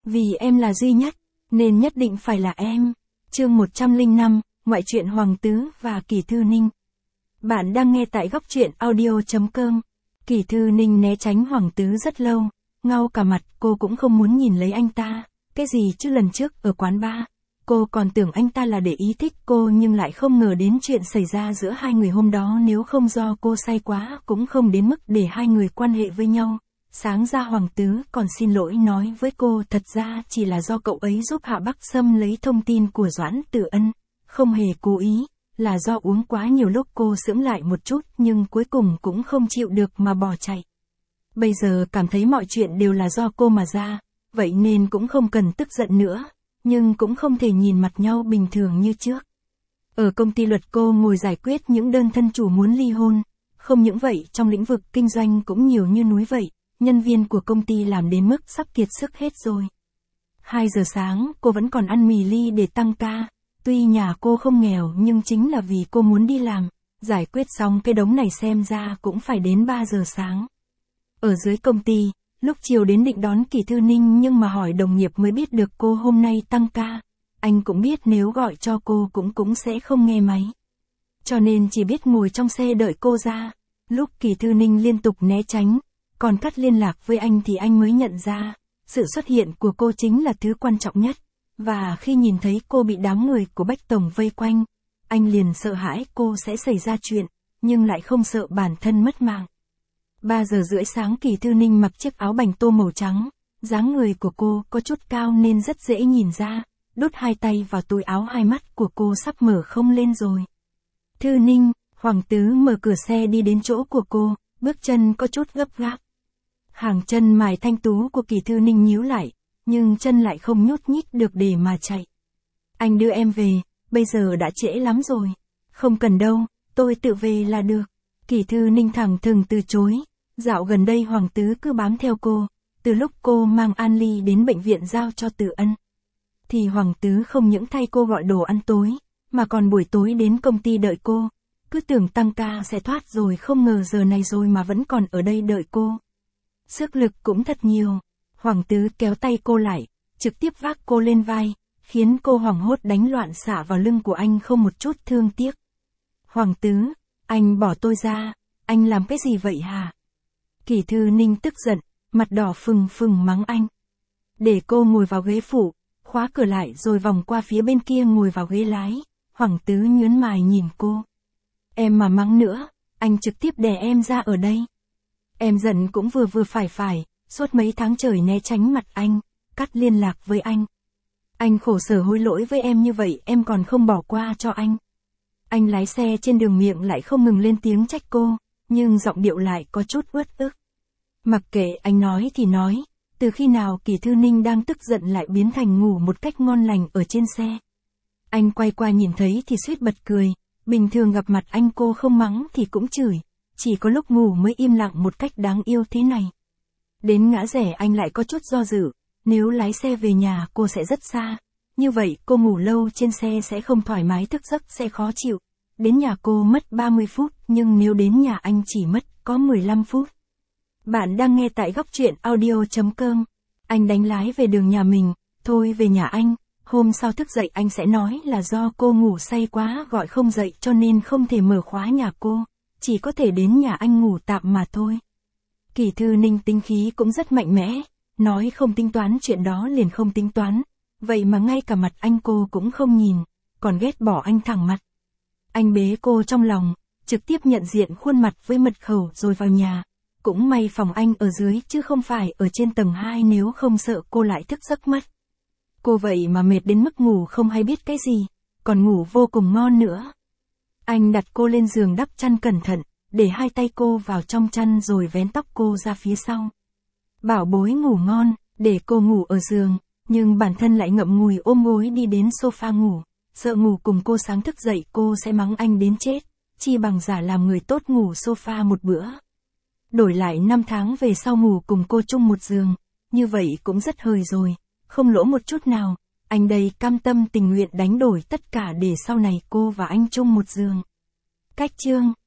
Vì em là duy nhất, nên nhất định phải là em. Chương 105, Ngoại truyện Hoàng Tứ và Kỳ Thư Ninh. Bạn đang nghe tại góc truyện audio.com. Kỳ Thư Ninh né tránh Hoàng Tứ rất lâu, ngau cả mặt, cô cũng không muốn nhìn lấy anh ta. Cái gì chứ lần trước ở quán bar, cô còn tưởng anh ta là để ý thích cô nhưng lại không ngờ đến chuyện xảy ra giữa hai người hôm đó, nếu không do cô say quá cũng không đến mức để hai người quan hệ với nhau. Sáng ra Hoàng Tứ còn xin lỗi nói với cô thật ra chỉ là do cậu ấy giúp Hạ Bắc Sâm lấy thông tin của Doãn Tử Ân, không hề cố ý, là do uống quá nhiều. Lúc cô sững lại một chút nhưng cuối cùng cũng không chịu được mà bỏ chạy. Bây giờ cảm thấy mọi chuyện đều là do cô mà ra, vậy nên cũng không cần tức giận nữa, nhưng cũng không thể nhìn mặt nhau bình thường như trước. Ở công ty luật cô ngồi giải quyết những đơn thân chủ muốn ly hôn, không những vậy trong lĩnh vực kinh doanh cũng nhiều như núi vậy. Nhân viên của công ty làm đến mức sắp kiệt sức hết rồi. 2 giờ sáng cô vẫn còn ăn mì ly để tăng ca. Tuy nhà cô không nghèo nhưng chính là vì cô muốn đi làm. Giải quyết xong cái đống này xem ra cũng phải đến 3 giờ sáng. Ở dưới công ty, lúc chiều đến định đón Kỳ Thư Ninh nhưng mà hỏi đồng nghiệp mới biết được cô hôm nay tăng ca. Anh cũng biết nếu gọi cho cô cũng sẽ không nghe máy. Cho nên chỉ biết ngồi trong xe đợi cô ra. Lúc Kỳ Thư Ninh liên tục né tránh, còn cắt liên lạc với anh thì anh mới nhận ra, sự xuất hiện của cô chính là thứ quan trọng nhất. Và khi nhìn thấy cô bị đám người của Bách Tổng vây quanh, anh liền sợ hãi cô sẽ xảy ra chuyện, nhưng lại không sợ bản thân mất mạng. 3 giờ rưỡi sáng Kỳ Thư Ninh mặc chiếc áo bành tô màu trắng, dáng người của cô có chút cao nên rất dễ nhìn ra, đút hai tay vào túi áo, hai mắt của cô sắp mở không lên rồi. Thư Ninh, Hoàng Tứ mở cửa xe đi đến chỗ của cô, bước chân có chút gấp gáp. Hàng chân mài thanh tú của Kỳ Thư Ninh nhíu lại, nhưng chân lại không nhúc nhích được để mà chạy. Anh đưa em về, bây giờ đã trễ lắm rồi. Không cần đâu, tôi tự về là được. Kỳ Thư Ninh thẳng thừng từ chối. Dạo gần đây Hoàng Tứ cứ bám theo cô, từ lúc cô mang An Ly đến bệnh viện giao cho Tử Ân. Thì Hoàng Tứ không những thay cô gọi đồ ăn tối, mà còn buổi tối đến công ty đợi cô. Cứ tưởng tăng ca sẽ thoát rồi, không ngờ giờ này rồi mà vẫn còn ở đây đợi cô. Sức lực cũng thật nhiều. Hoàng Tứ kéo tay cô lại, trực tiếp vác cô lên vai, khiến cô hoảng hốt đánh loạn xả vào lưng của anh không một chút thương tiếc. Hoàng Tứ, anh bỏ tôi ra, anh làm cái gì vậy hả? Kỳ Thư Ninh tức giận, mặt đỏ phừng phừng mắng anh. Để cô ngồi vào ghế phụ, khóa cửa lại rồi vòng qua phía bên kia ngồi vào ghế lái. Hoàng Tứ nhướng mày nhìn cô. Em mà mắng nữa, anh trực tiếp đè em ra ở đây. Em giận cũng vừa phải, suốt mấy tháng trời né tránh mặt anh, cắt liên lạc với anh. Anh khổ sở hối lỗi với em như vậy em còn không bỏ qua cho anh. Anh lái xe trên đường miệng lại không ngừng lên tiếng trách cô, nhưng giọng điệu lại có chút uất ức. Mặc kệ anh nói thì nói, từ khi nào Kỳ Thư Ninh đang tức giận lại biến thành ngủ một cách ngon lành ở trên xe. Anh quay qua nhìn thấy thì suýt bật cười, bình thường gặp mặt anh cô không mắng thì cũng chửi. Chỉ có lúc ngủ mới im lặng một cách đáng yêu thế này. Đến ngã rẽ anh lại có chút do dự, nếu lái xe về nhà cô sẽ rất xa. Như vậy cô ngủ lâu trên xe sẽ không thoải mái, thức giấc sẽ khó chịu. Đến nhà cô mất 30 phút, nhưng nếu đến nhà anh chỉ mất có 15 phút. Bạn đang nghe tại góc truyện audio.com. Anh đánh lái về đường nhà mình, thôi về nhà anh. Hôm sau thức dậy anh sẽ nói là do cô ngủ say quá gọi không dậy cho nên không thể mở khóa nhà cô. Chỉ có thể đến nhà anh ngủ tạm mà thôi. Kỳ Thư Ninh tính khí cũng rất mạnh mẽ, nói không tính toán chuyện đó liền không tính toán, vậy mà ngay cả mặt anh cô cũng không nhìn, còn ghét bỏ anh thẳng mặt. Anh bế cô trong lòng, trực tiếp nhận diện khuôn mặt với mật khẩu rồi vào nhà. Cũng may phòng anh ở dưới chứ không phải ở trên tầng 2, nếu không sợ cô lại thức giấc mất. Cô vậy mà mệt đến mức ngủ không hay biết cái gì, còn ngủ vô cùng ngon nữa. Anh đặt cô lên giường đắp chăn cẩn thận, để hai tay cô vào trong chăn rồi vén tóc cô ra phía sau. Bảo bối ngủ ngon, để cô ngủ ở giường, nhưng bản thân lại ngậm ngùi ôm gối đi đến sofa ngủ, sợ ngủ cùng cô sáng thức dậy cô sẽ mắng anh đến chết, chi bằng giả làm người tốt ngủ sofa một bữa. Đổi lại 5 tháng về sau ngủ cùng cô chung một giường, như vậy cũng rất hời rồi, không lỗ một chút nào, anh đây cam tâm tình nguyện đánh đổi tất cả để sau này cô và anh chung một giường. Cách chương